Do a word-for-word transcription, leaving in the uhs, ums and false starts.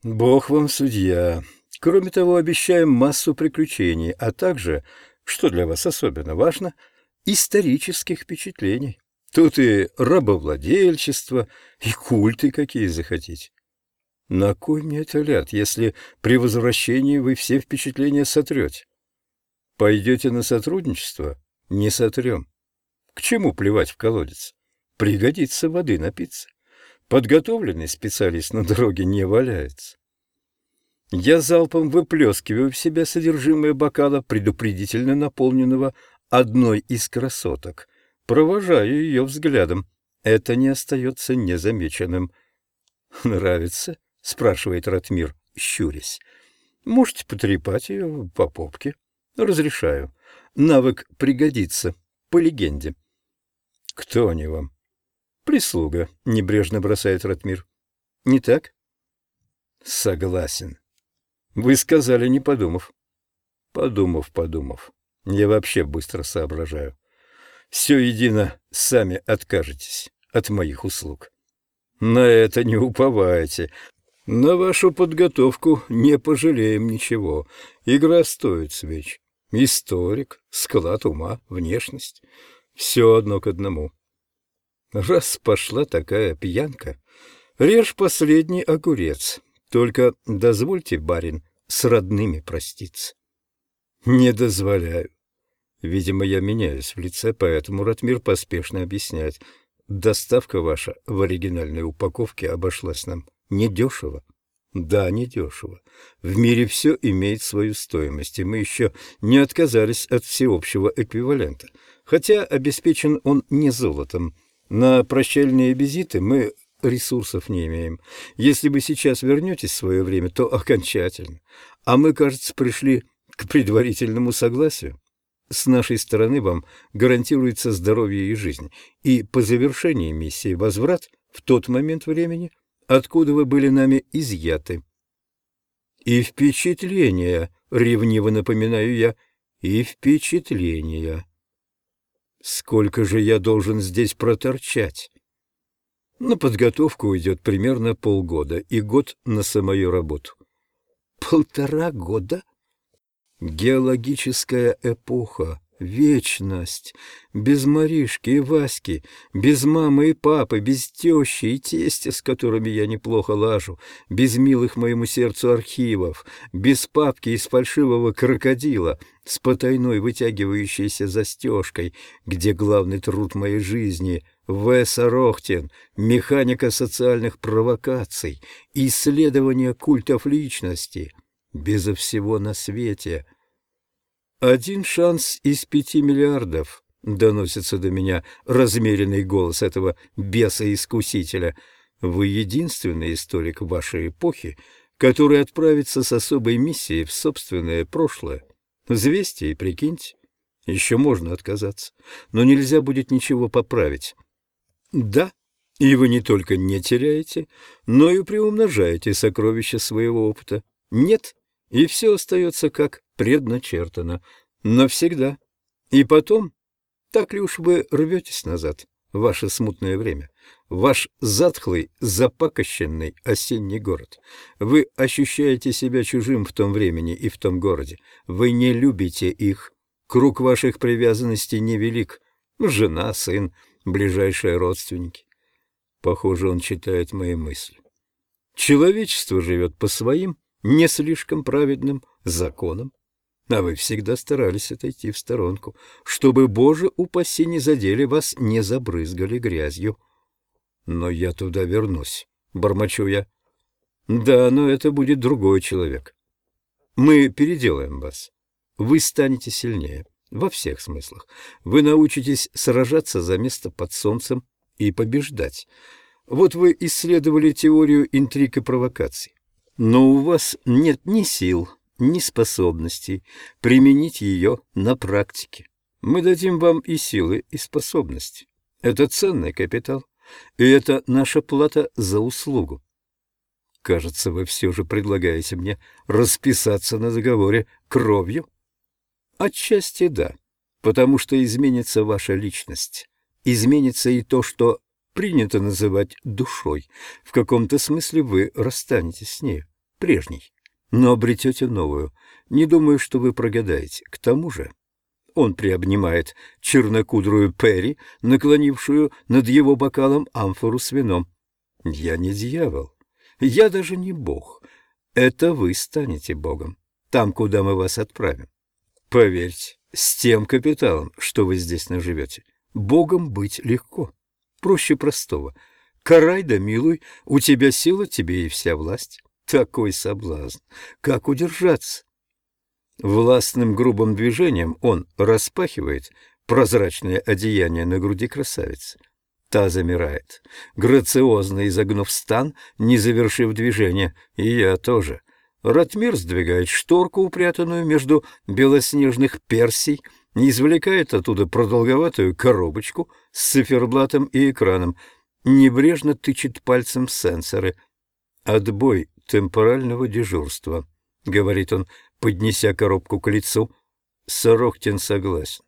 Бог вам судья. Кроме того, обещаем массу приключений, а также, что для вас особенно важно, исторических впечатлений. Тут и рабовладельчество, и культы какие захотите. На кой мне это ляд, если при возвращении вы все впечатления сотрете? Пойдете на сотрудничество? Не сотрем. К чему плевать в колодец? Пригодится воды напиться. Подготовленный специалист на дороге не валяется. Я залпом выплескиваю в себя содержимое бокала, предупредительно наполненного одной из красоток. Провожаю ее взглядом. Это не остается незамеченным. «Нравится?» — спрашивает Ратмир, щурясь. «Можете потрепать ее по попке?» «Разрешаю. Навык пригодится, по легенде». «Кто они вам?» «Прислуга», — небрежно бросает Ратмир. «Не так?» «Согласен. Вы сказали, не подумав». «Подумав, подумав. Я вообще быстро соображаю. Все едино, сами откажетесь от моих услуг». «На это не уповайте. На вашу подготовку не пожалеем ничего. Игра стоит свеч. Историк, склад ума, внешность. Все одно к одному. Раз пошла такая пьянка, режь последний огурец. Только дозвольте, барин, с родными проститься». «Не дозволяю». Видимо, я меняюсь в лице, поэтому Ратмир поспешно объясняет. «Доставка ваша в оригинальной упаковке обошлась нам недешево». «Да, недешево. В мире все имеет свою стоимость, и мы еще не отказались от всеобщего эквивалента, хотя обеспечен он не золотом. На прощальные визиты мы ресурсов не имеем. Если вы сейчас вернетесь в свое время, то окончательно. А мы, кажется, пришли к предварительному согласию. С нашей стороны вам гарантируется здоровье и жизнь, и по завершении миссии возврат в тот момент времени, откуда вы были нами изъяты». «И впечатления», — ревниво напоминаю я, — «и впечатления». «Сколько же я должен здесь проторчать?» «На подготовку уйдет примерно полгода и год на самую работу». «Полтора года?» Геологическая эпоха, вечность, без Маришки и Васьки, без мамы и папы, без тещи и тестя, с которыми я неплохо лажу, без милых моему сердцу архивов, без папки из фальшивого крокодила с потайной вытягивающейся застежкой, где главный труд моей жизни — В. Сорохтин, механика социальных провокаций, исследование культов личности — безо всего на свете. «Один шанс из пяти миллиардов», — доносится до меня размеренный голос этого беса-искусителя. «Вы единственный историк вашей эпохи, который отправится с особой миссией в собственное прошлое. Взвесьте и прикиньте. Еще можно отказаться, но нельзя будет ничего поправить. Да, и вы не только не теряете, но и приумножаете сокровища своего опыта. Нет, и все остается как предначертано. Навсегда. И потом, так ли уж вы рветесь назад, в ваше смутное время, ваш затхлый, запакощенный осенний город? Вы ощущаете себя чужим в том времени и в том городе. Вы не любите их. Круг ваших привязанностей невелик. Жена, сын, ближайшие родственники. Похоже, он читает мои мысли. Человечество живет по своим, не слишком праведным законам, а вы всегда старались отойти в сторонку, чтобы, Боже упаси, не задели вас, не забрызгали грязью. Но я туда вернусь, бормочу я. Да, но это будет другой человек. Мы переделаем вас. Вы станете сильнее, во всех смыслах. Вы научитесь сражаться за место под солнцем и побеждать. Вот вы исследовали теорию интриг и провокаций. Но у вас нет ни сил, ни способностей применить ее на практике. Мы дадим вам и силы, и способности. Это ценный капитал, и это наша плата за услугу. Кажется, вы все же предлагаете мне расписаться на договоре кровью? Отчасти да, потому что изменится ваша личность. Изменится и то, что принято называть душой. В каком-то смысле вы расстанетесь с ней. прежней, но обретете новую. Не думаю, что вы прогадаете. К тому же он приобнимает чернокудрую Перри, наклонившую над его бокалом амфору с вином. Я не дьявол, я даже не бог. Это вы станете богом, там, куда мы вас отправим. Поверьте, с тем капиталом, что вы здесь наживете, богом быть легко, проще простого. Карай да милуй, у тебя сила, тебе и вся власть. Такой соблазн, как удержаться? Властным грубым движением он распахивает прозрачное одеяние на груди красавицы. Та замирает, грациозно изогнув стан, не завершив движение, и я тоже. Ратмир сдвигает шторку, упрятанную между белоснежных персий, извлекает оттуда продолговатую коробочку с циферблатом и экраном, небрежно тычет пальцем в сенсоры. «Отбой темпорального дежурства», — говорит он, поднеся коробку к лицу. Сорохтин согласен.